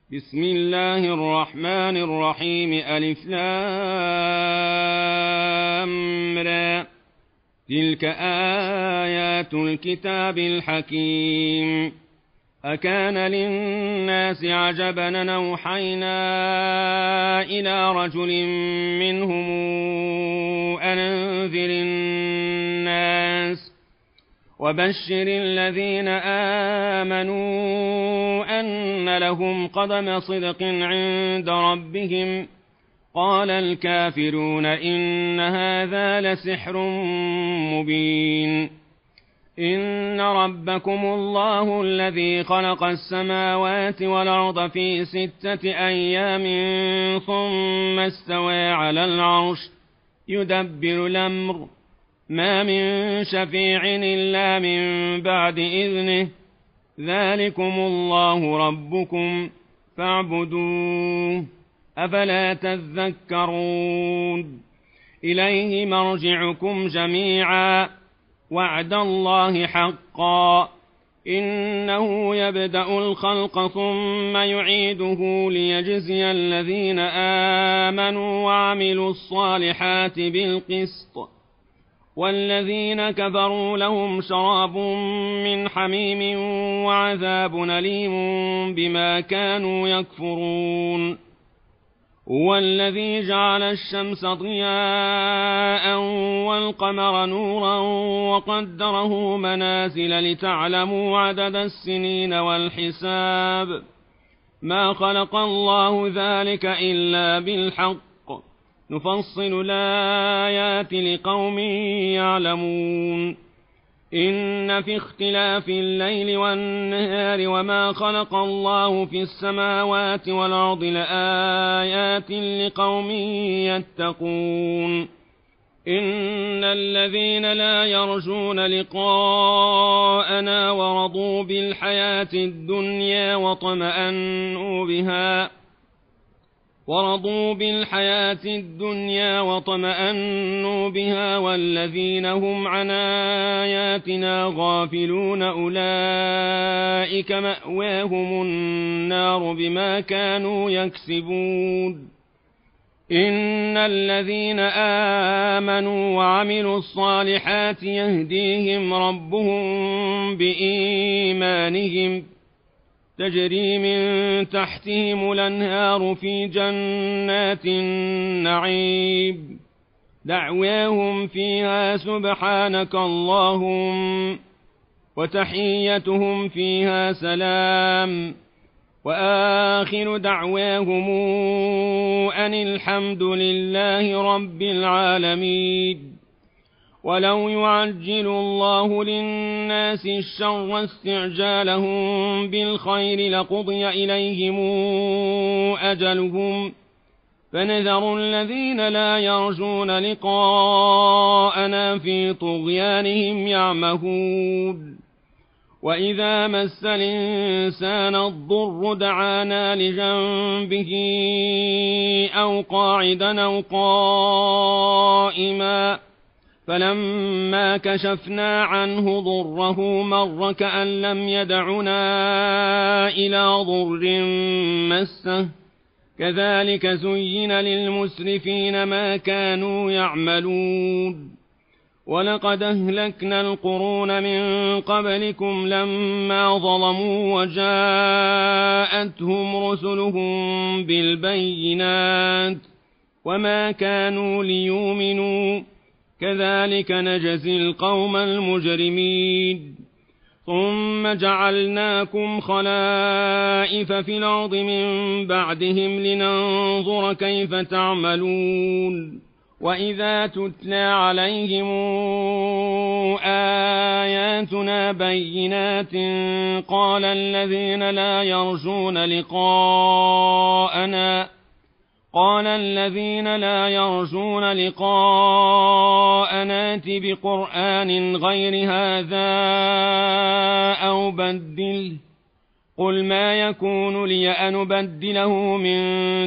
بسم الله الرحمن الرحيم ألف لام را تلك آيات الكتاب الحكيم أكان للناس عجبا أن أوحينا إلى رجل منهم أن أنذر الناس وبشر الذين آمنوا أن لهم قدم صدق عند ربهم قال الكافرون إن هذا لسحر مبين إن ربكم الله الذي خلق السماوات والأرض في 6 أيام ثم استوى على العرش يدبر الأمر ما من شفيع إلا من بعد إذنه ذلكم الله ربكم فاعبدوه أفلا تذكرون إليه مرجعكم جميعا وعد الله حقا إنه يبدأ الخلق ثم يعيده ليجزي الذين آمنوا وعملوا الصالحات بالقسط والذين كفروا لهم شراب من حميم وعذاب أليم بما كانوا يكفرون هو الذي جعل الشمس ضياء والقمر نورا وقدره منازل لتعلموا عدد السنين والحساب ما خلق الله ذلك إلا بالحق نفصل الآيات لقوم يعلمون إن في اختلاف الليل والنهار وما خلق الله في السماوات والأرض لآيات لقوم يتقون إن الذين لا يرجون لقاءنا ورضوا بالحياة الدنيا وطمأنوا بها والذين هم عن آياتنا غافلون أولئك مأواهم النار بما كانوا يكسبون إن الذين آمنوا وعملوا الصالحات يهديهم ربهم بإيمانهم تجري من تحتهم الأنهار في جنات النعيم دعواهم فيها سبحانك اللهم وتحيتهم فيها سلام وآخر دعواهم أن الحمد لله رب العالمين ولو يعجل الله للناس الشر استعجالهم بالخير لقضي إليهم أجلهم فنذر الذين لا يرجون لقاءنا في طغيانهم يعمهون وإذا مس الإنسان الضر دعانا لجنبه أو قاعدا أو قائما فلما كشفنا عنه ضره مر كأن لم يدعنا إلى ضر مسه كذلك زين للمسرفين ما كانوا يعملون ولقد أهلكنا القرون من قبلكم لما ظلموا وجاءتهم رسلهم بالبينات وما كانوا ليؤمنوا كذلك نجزي القوم المجرمين ثم جعلناكم خلائف في الأرض من بعدهم لننظر كيف تعملون وإذا تتلى عليهم آياتنا بينات قال الذين لا يرجون لقاءنا ائت بقرآن غير هذا أو بدله قل ما يكون لي أن أبدله من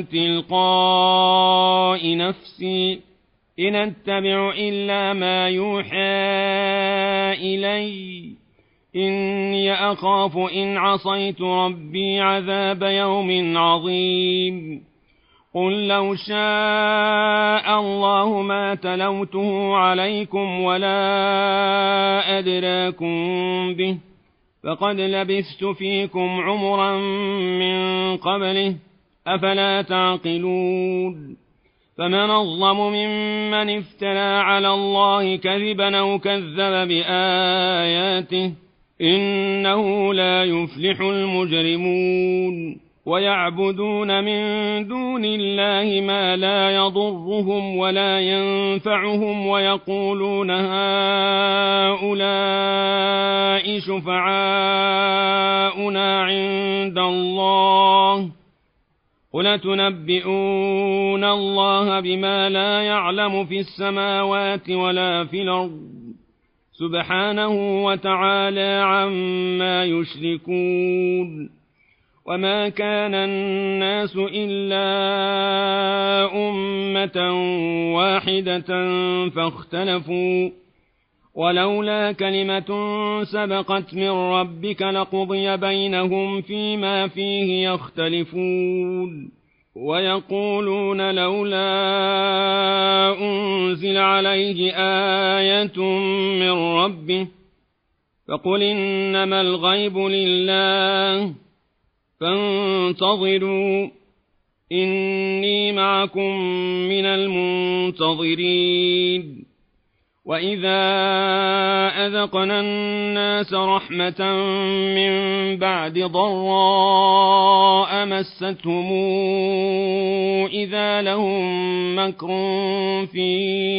تلقاء نفسي إن أتبع إلا ما يوحى إلي إني أخاف إن عصيت ربي عذاب يوم عظيم قل لو شاء الله ما تلوته عليكم ولا أدراكم به فقد لبثت فيكم عمرا من قبله أفلا تعقلون فمن أظلم ممن افترى على الله كذبا أو كذب بآياته إنه لا يفلح المجرمون ويعبدون من دون الله ما لا يضرهم ولا ينفعهم ويقولون هؤلاء شفعاؤنا عند الله قل تنبئون الله بما لا يعلم في السماوات ولا في الأرض سبحانه وتعالى عما يشركون وما كان الناس إلا أمة واحدة فاختلفوا ولولا كلمة سبقت من ربك لقضي بينهم فيما فيه يختلفون ويقولون لولا أنزل عليه آية من ربه فقل إنما الغيب لله فانتظروا إني معكم من المنتظرين وإذا أذقنا الناس رحمة من بعد ضراء مستهم إذا لهم مكر في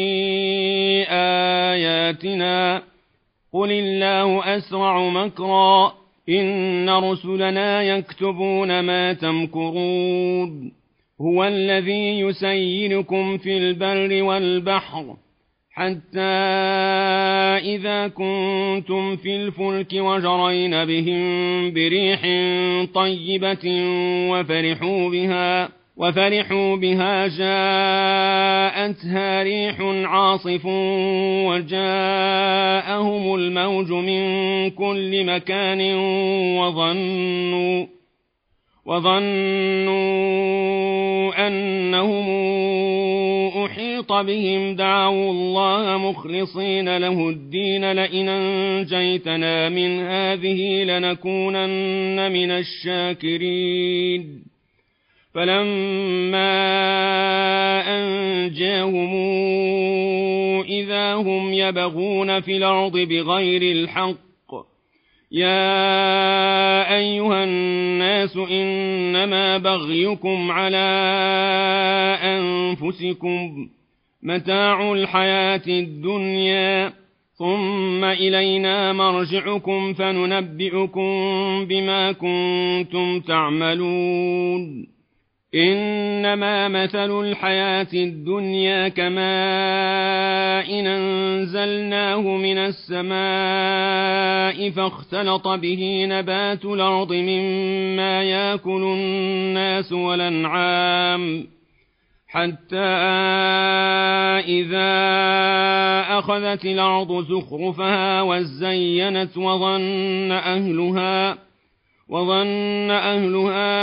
آياتنا قل الله أسرع مكرا إن رسلنا يكتبون ما تمكرون هو الذي يسيركم في البر والبحر حتى إذا كنتم في الفلك وجرين بهم بريح طيبة وفرحوا بها جاءتها ريح عاصف وجاءهم الموج من كل مكان وظنوا أنهم أحيط بهم دعوا الله مخلصين له الدين لئن أنجيتنا من هذه لنكونن من الشاكرين فلما أنجاهم إذا هم يبغون في الأرض بغير الحق يا أيها الناس إنما بغيكم على أنفسكم متاع الحياة الدنيا ثم إلينا مرجعكم فننبئكم بما كنتم تعملون إنما مثل الحياة الدنيا كماء أنزلناه من السماء فاختلط به نبات الأرض مما يأكل الناس والأنعام حتى إذا أخذت الأرض زخرفها وزينت وظن أهلها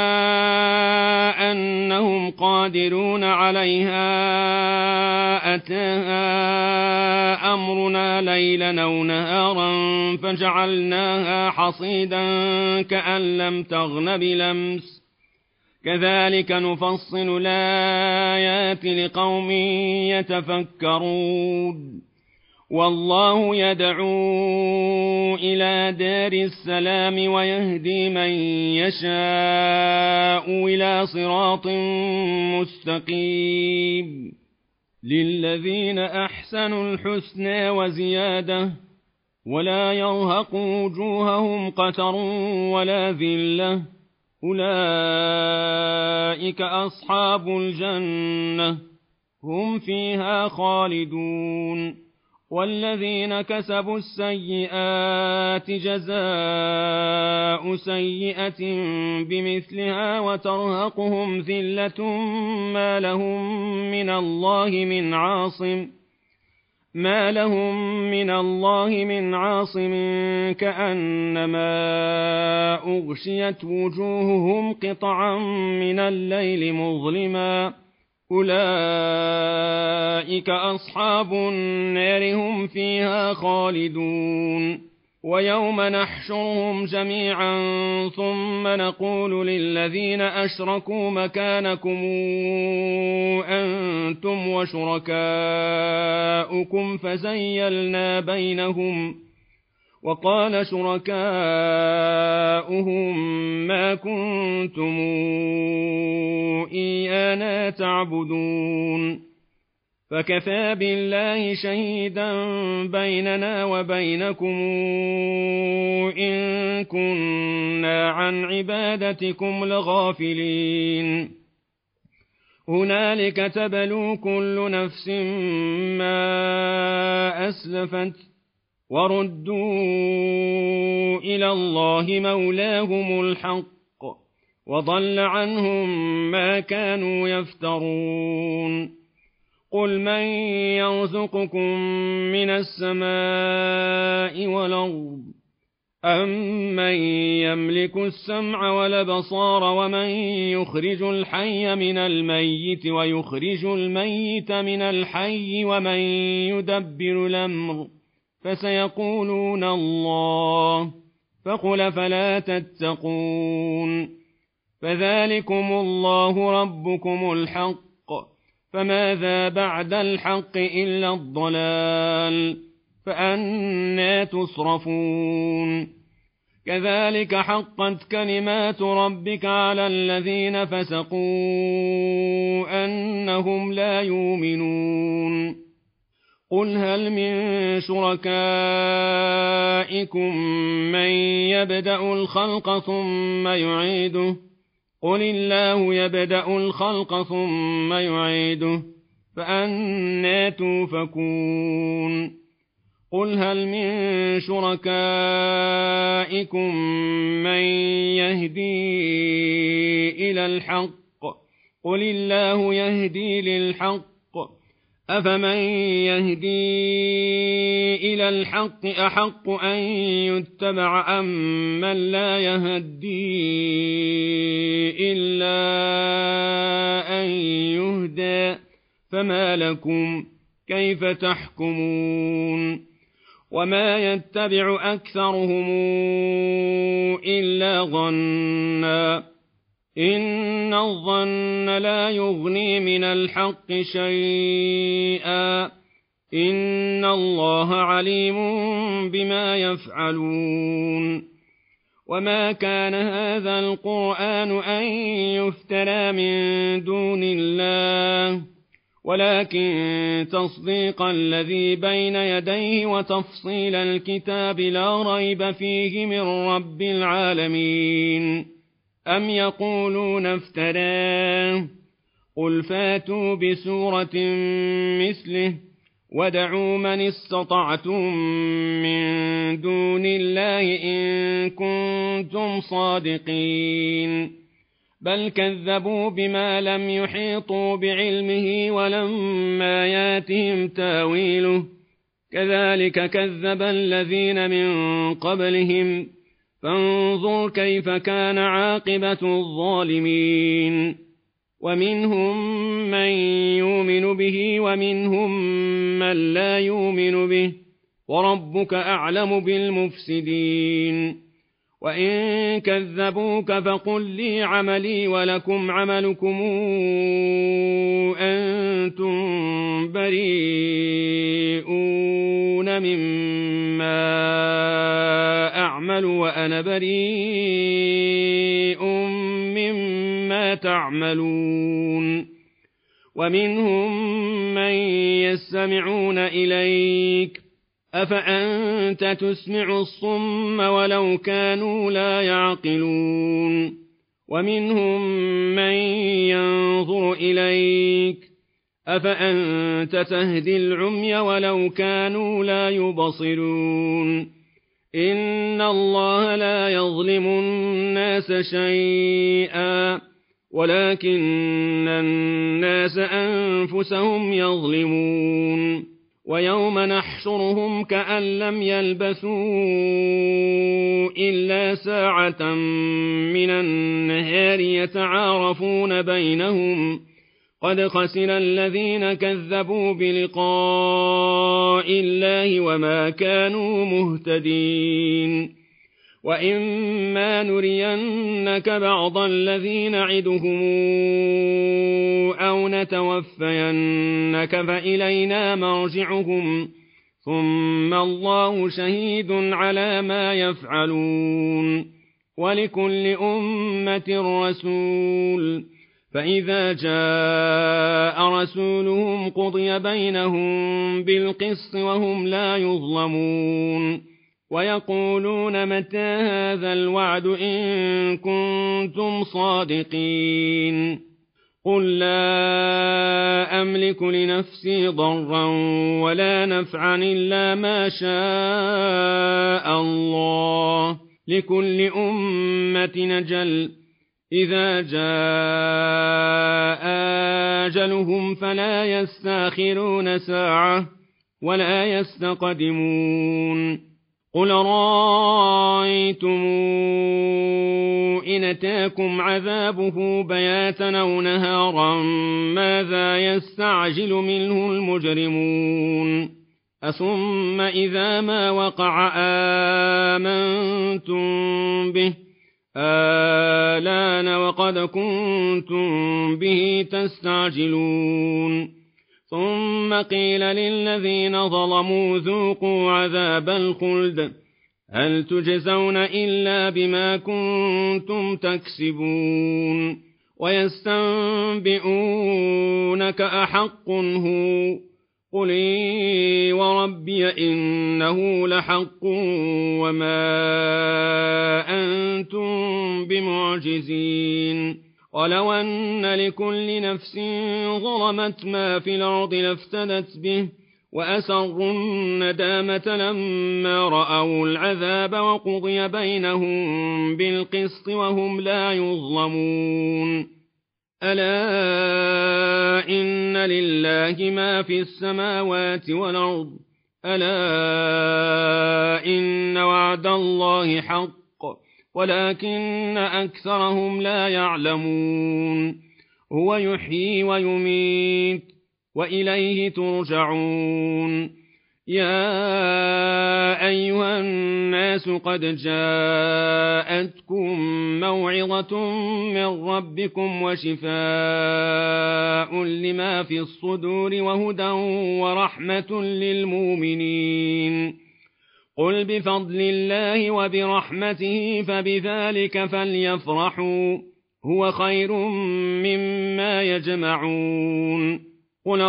أنهم قادرون عليها أتاها أمرنا ليلا أو نهارا فجعلناها حصيدا كأن لم تغن بلمس كذلك نفصل الآيات لقوم يتفكرون والله يدعو إلى دار السلام ويهدي من يشاء إلى صراط مستقيم للذين أحسنوا الحسنى وزيادة ولا يرهق وجوههم قتر ولا ذلة أولئك أصحاب الجنة هم فيها خالدون والذين كسبوا السيئات جزاء سيئة بمثلها وترهقهم ذلة ما لهم من الله من عاصم ما لهم من الله من عاصم كأنما أغشيت وجوههم قطعا من الليل مظلما أولئك أصحاب النار هم فيها خالدون ويوم نحشرهم جميعا ثم نقول للذين أشركوا مكانكم أنتم وشركاؤكم فزيلنا بينهم وقال شركاؤهم ما كنتم إيانا تعبدون فكفى بالله شهيدا بيننا وبينكم إن كنا عن عبادتكم لغافلين هنالك تبلو كل نفس ما أسلفت وردوا إلى الله مولاهم الحق وضل عنهم ما كانوا يفترون قل من يرزقكم من السماء والأرض أمن يملك السمع والأبصار ومن يخرج الحي من الميت ويخرج الميت من الحي ومن يدبر الأمر فسيقولون الله فقل فلا تتقون فذلكم الله ربكم الحق فماذا بعد الحق إلا الضلال فأنى تصرفون كذلك حقت كلمات ربك على الذين فسقوا أنهم لا يؤمنون قل هل من شركائكم من يبدأ الخلق ثم يعيده قل الله يبدأ الخلق ثم يعيده فأنى توفكون قل هل من شركائكم من يهدي إلى الحق قل الله يهدي للحق أفمن يهدي إلى الحق أحق أن يتبع أم من لا يهدي إلا أن يهدى فما لكم كيف تحكمون وما يتبع أكثرهم إلا ظنا إن الظن لا يغني من الحق شيئا إن الله عليم بما يفعلون وما كان هذا القرآن أن يفترى من دون الله ولكن تصديق الذي بين يديه وتفصيل الكتاب لا ريب فيه من رب العالمين أم يقولون افتراه قل فاتوا بسورة مثله وادعوا من استطعتم من دون الله إن كنتم صادقين بل كذبوا بما لم يحيطوا بعلمه ولما ياتهم تاويله كذلك كذب الذين من قبلهم فانظر كيف كان عاقبة الظالمين ومنهم من يؤمن به ومنهم من لا يؤمن به وربك أعلم بالمفسدين وإن كذبوك فقل لي عملي ولكم عملكم أنتم بريئون مما أعمل وأنا بريء مما تعملون ومنهم من يستمعون إليك أفأنت تسمع الصم ولو كانوا لا يعقلون ومنهم من ينظر إليك أفأنت تهدي العمي ولو كانوا لا يبصرون إن الله لا يظلم الناس شيئا ولكن الناس أنفسهم يظلمون ويوم نحشرهم كأن لم يلبثوا إلا ساعة من النهار يتعارفون بينهم قد خسر الذين كذبوا بلقاء الله وما كانوا مهتدين وإما نرينك بعض الذي نعدهم أو نتوفينك فإلينا مرجعهم ثم الله شهيد على ما يفعلون ولكل أمة رسول فإذا جاء رسولهم قضي بينهم بالقسط وهم لا يظلمون ويقولون متى هذا الوعد إن كنتم صادقين قل لا أملك لنفسي ضرا ولا نفعا إلا ما شاء الله لكل أمة أجل إذا جاء أجلهم فلا يستأخرون ساعة ولا يستقدمون قل رأيتم إن أتاكم عذابه بياتا أو نهارا ماذا يستعجل منه المجرمون أثم إذا ما وقع آمنتم به آلان وقد كنتم به تستعجلون ثم قيل للذين ظلموا ذوقوا عذاب الخلد هل تجزون إلا بما كنتم تكسبون ويستنبئونك أحق هو قل إي وربي إنه لحق وما أنتم بمعجزين ولو أن لكل نفس ظلمت ما في الأرض لافتدت به وأسروا الندامة لما رأوا العذاب وقضي بينهم بالقسط وهم لا يظلمون ألا إن لله ما في السماوات والأرض ألا إن وعد الله حق ولكن أكثرهم لا يعلمون هو يحيي ويميت وإليه ترجعون يا أيها الناس قد جاءتكم موعظة من ربكم وشفاء لما في الصدور وهدى ورحمة للمؤمنين قل بفضل الله وبرحمته فبذلك فليفرحوا هو خير مما يجمعون قل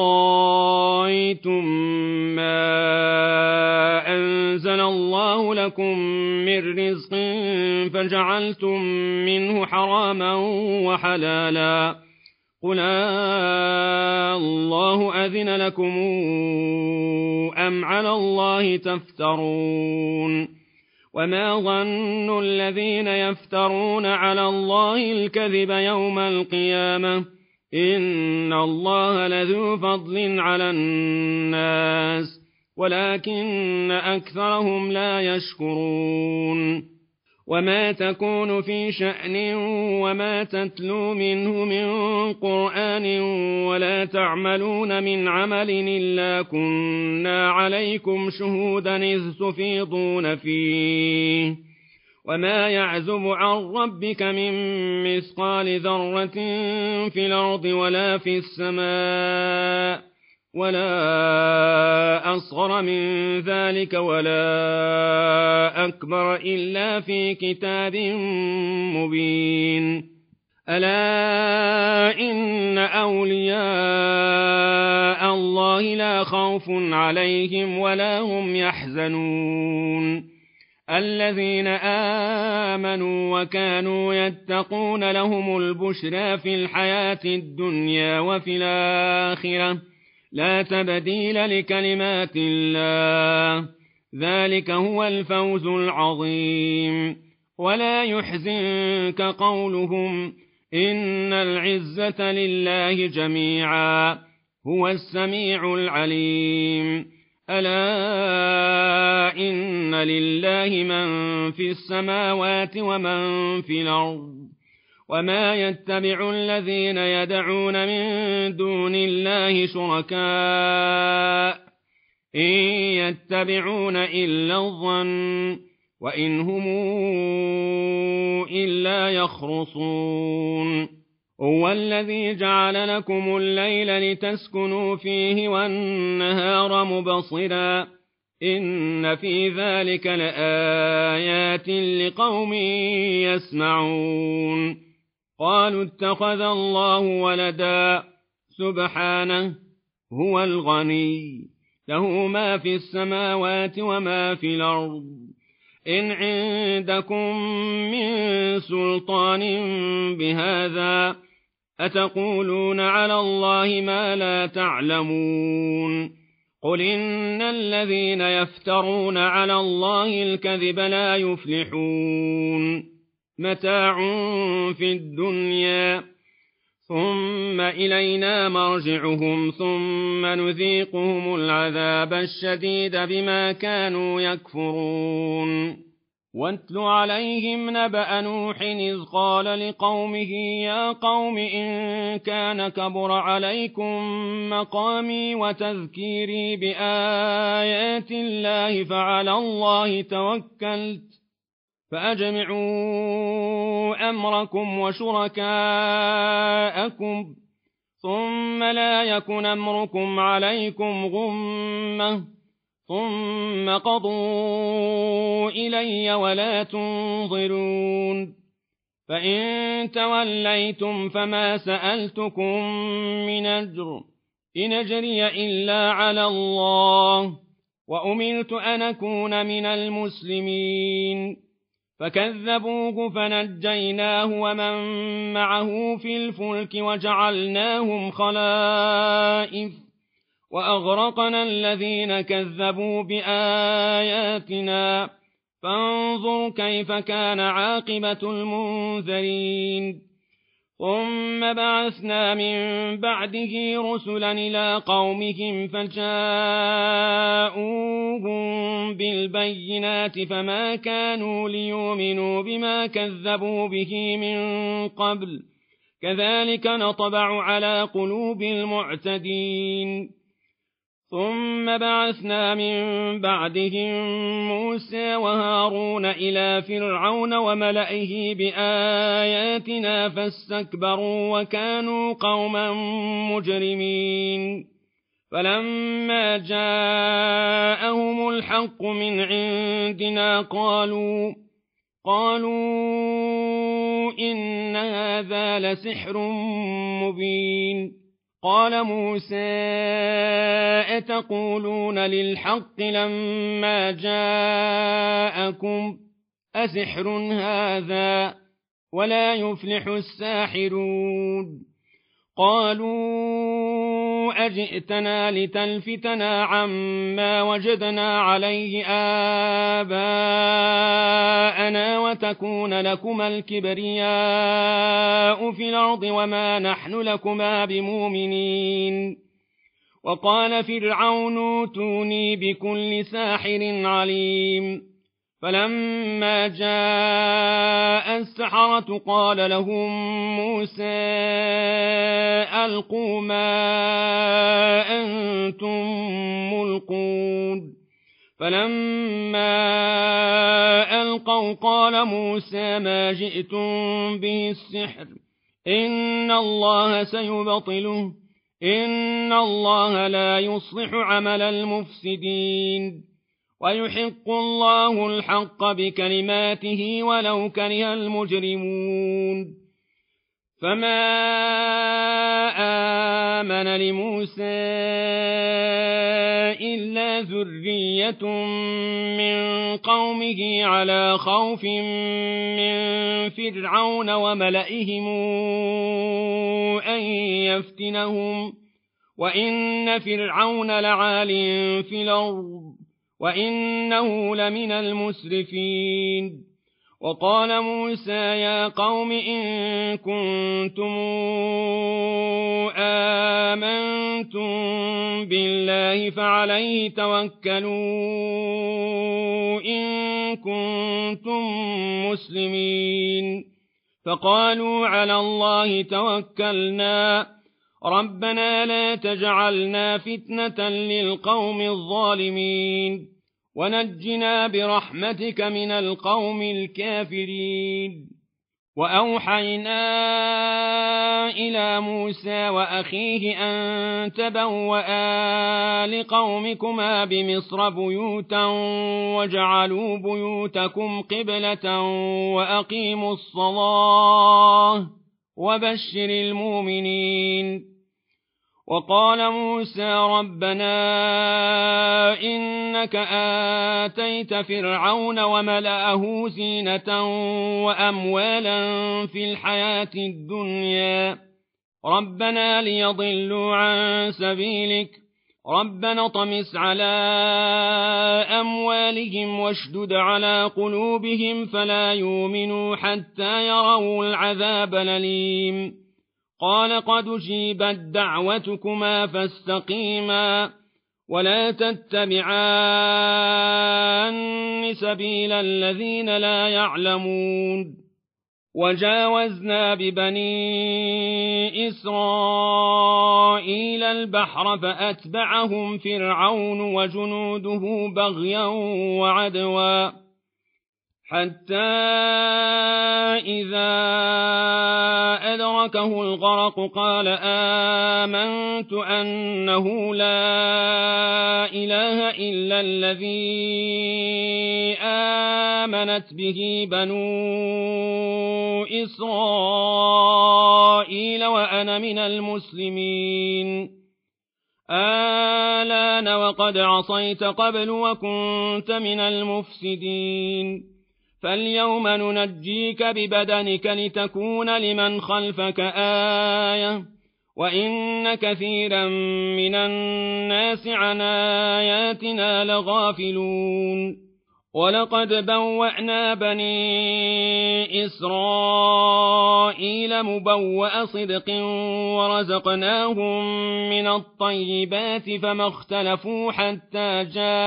رأيتم ما أنزل الله لكم من رزق فجعلتم منه حراما وحلالا قل الله أذن لكم أم على الله تفترون وما ظن الذين يفترون على الله الكذب يوم القيامة إن الله لذو فضل على الناس ولكن أكثرهم لا يشكرون وما تكون في شأن وما تتلو منه من قرآن ولا تعملون من عمل إلا كنا عليكم شهودا إذ تفيضون فيه وما يعزب عن ربك من مثقال ذرة في الأرض ولا في السماء ولا أصغر من ذلك ولا أكبر إلا في كتاب مبين ألا إن أولياء الله لا خوف عليهم ولا هم يحزنون الذين آمنوا وكانوا يتقون لهم البشرى في الحياة الدنيا وفي الآخرة لا تبديل لكلمات الله ذلك هو الفوز العظيم ولا يحزنك قولهم إن العزة لله جميعا هو السميع العليم ألا إن لله من في السماوات ومن في الأرض وما يتبع الذين يدعون من دون الله شركاء إن يتبعون إلا الظن وإن هم إلا يخرصون هو الذي جعل لكم الليل لتسكنوا فيه والنهار مبصرا إن في ذلك لآيات لقوم يسمعون قالوا اتخذ الله ولدا سبحانه هو الغني له ما في السماوات وما في الأرض إن عندكم من سلطان بهذا أتقولون على الله ما لا تعلمون قل إن الذين يفترون على الله الكذب لا يفلحون متاع في الدنيا ثم إلينا مرجعهم ثم نذيقهم العذاب الشديد بما كانوا يكفرون واتل عليهم نبأ نوح إذ قال لقومه يا قوم إن كان كبر عليكم مقامي وتذكيري بآيات الله فعلى الله توكلت فأجمعوا أمركم وشركاءكم ثم لا يكن أمركم عليكم غمة ثم قضوا إلي ولا تنظرون فإن توليتم فما سألتكم من أجر إن أجري إلا على الله وأمرت أن أكون من المسلمين فكذبوه فنجيناه ومن معه في الفلك وجعلناهم خلائف وأغرقنا الذين كذبوا بآياتنا فانظر كيف كان عاقبة المنذرين ثم بعثنا من بعده رسلا إلى قومهم فجاءوهم بالبينات فما كانوا ليؤمنوا بما كذبوا به من قبل كذلك نطبع على قلوب المعتدين ثم بعثنا من بعدهم موسى وهارون إلى فرعون وملئه بآياتنا فاستكبروا وكانوا قوما مجرمين فلما جاءهم الحق من عندنا قالوا إن هذا لسحر مبين قال موسى أتقولون للحق لما جاءكم أسحر هذا ولا يفلح الساحرون قالوا أجئتنا لتلفتنا عما وجدنا عليه آباءنا وتكون لكما الكبرياء في الأرض وما نحن لكما بمؤمنين وقال فرعون ائتوني بكل ساحر عليم فلما جاء السحرة قال لهم موسى ألقوا ما أنتم ملقون فلما ألقوا قال موسى ما جئتم به السحر إن الله سيبطله إن الله لا يصلح عمل المفسدين ويحق الله الحق بكلماته ولو كره المجرمون فما آمن لموسى إلا ذرية من قومه على خوف من فرعون وملئهم أن يفتنهم وإن فرعون لعال في الأرض وإنه لمن المسرفين وقال موسى يا قوم إن كنتم آمنتم الله فعليه توكلوا إن كنتم مسلمين فقالوا على الله توكلنا ربنا لا تجعلنا فتنة للقوم الظالمين ونجنا برحمتك من القوم الكافرين وأوحينا إلى موسى وأخيه أن تبوأ لقومكما بمصر بيوتا وجعلوا بيوتكم قبلة وأقيموا الصلاة وبشر المؤمنين وقال موسى ربنا إنك آتيت فرعون وملأه زينة وأموالا في الحياة الدنيا ربنا ليضلوا عن سبيلك ربنا طمس على أموالهم واشدد على قلوبهم فلا يؤمنوا حتى يروا العذاب الأليم قال قد أجيبت دعوتكما فاستقيما ولا تتبعان سبيل الذين لا يعلمون وجاوزنا ببني إسرائيل البحر فأتبعهم فرعون وجنوده بغيا وعدوا حتى إذا أدركه الغرق قال آمنت أنه لا إله إلا الذي آمنت به بنو إسرائيل وأنا من المسلمين آلان وقد عصيت قبل وكنت من المفسدين فاليوم ننجيك ببدنك لتكون لمن خلفك آية وإن كثيرا من الناس عن آياتنا لغافلون ولقد بوأنا بني إسرائيل مبوأ صدق ورزقناهم من الطيبات فما اختلفوا حتى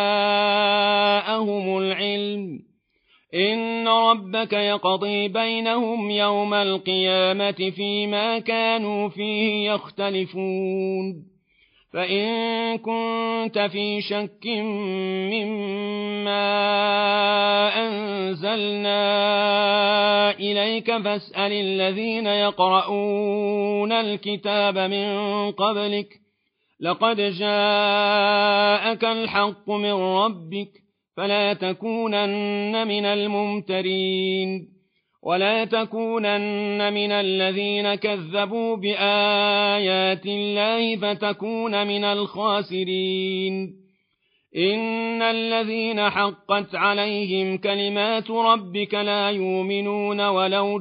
جاءهم العلم إن ربك يقضي بينهم يوم القيامة فيما كانوا فيه يختلفون فإن كنت في شك مما أنزلنا إليك فاسأل الذين يقرؤون الكتاب من قبلك لقد جاءك الحق من ربك فلا تكونن من الممترين ولا تكونن من الذين كذبوا بآيات الله فتكون من الخاسرين إن الذين حقت عليهم كلمات ربك لا يؤمنون ولو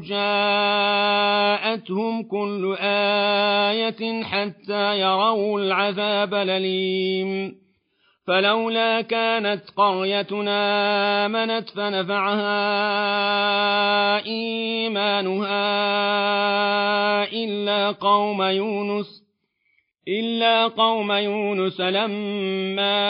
جاءتهم كل آية حتى يروا العذاب الأليم فلولا كانت قريتنا آمنت فنفعها إيمانها إلا قوم يونس لما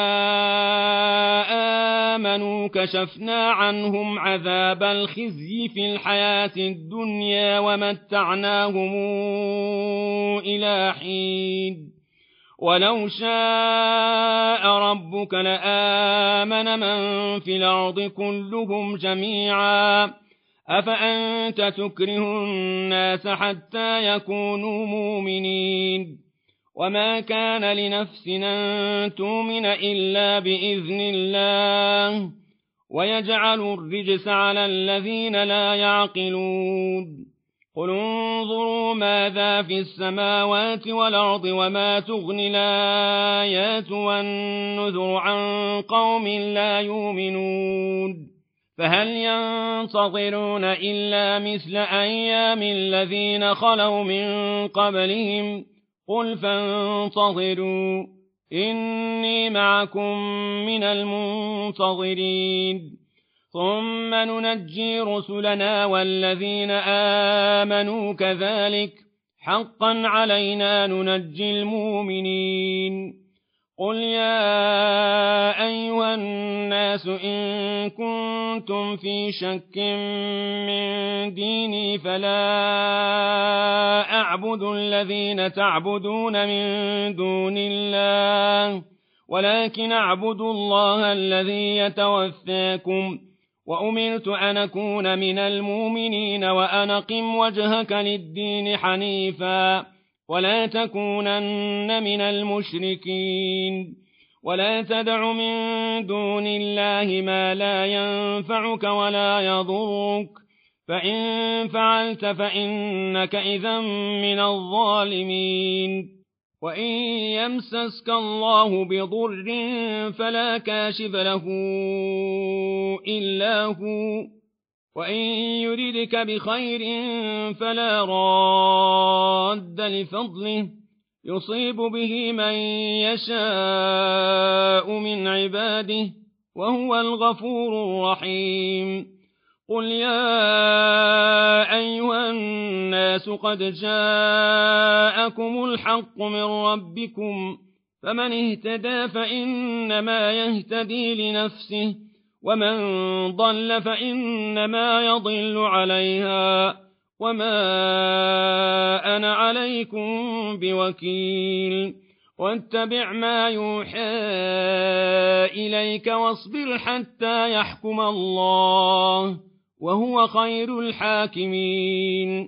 آمنوا كشفنا عنهم عذاب الخزي في الحياة الدنيا ومتعناهم إلى حين ولو شاء ربك لآمن من في الأرض كلهم جميعا أفأنت تكره الناس حتى يكونوا مؤمنين وما كان لنفس أن تؤمن إلا بإذن الله ويجعل الرجس على الذين لا يعقلون قل انظروا ماذا في السماوات والأرض وما تغني الآيات والنذر عن قوم لا يؤمنون فهل ينتظرون إلا مثل أيام الذين خلوا من قبلهم قل فانتظروا إني معكم من المنتظرين ثم ننجي رسلنا والذين آمنوا كذلك حقا علينا ننجي المؤمنين قل يا أيها الناس إن كنتم في شك من ديني فلا أعبد الذين تعبدون من دون الله ولكن أعبد الله الذي يتوفاكم وأمرت أن أكون من المؤمنين وأن أقم وجهك للدين حنيفا ولا تكونن من المشركين ولا تدع من دون الله ما لا ينفعك ولا يضرك فإن فعلت فإنك إذا من الظالمين وإن يمسسك الله بضر فلا كاشف له إلا هو وإن يردك بخير فلا راد لفضله يصيب به من يشاء من عباده وهو الغفور الرحيم قل يا أيها الناس قد جاءكم الحق من ربكم فمن اهتدى فإنما يهتدي لنفسه ومن ضل فإنما يضل عليها وما أنا عليكم بوكيل واتبع ما يوحى إليك واصبر حتى يحكم الله وهو خير الحاكمين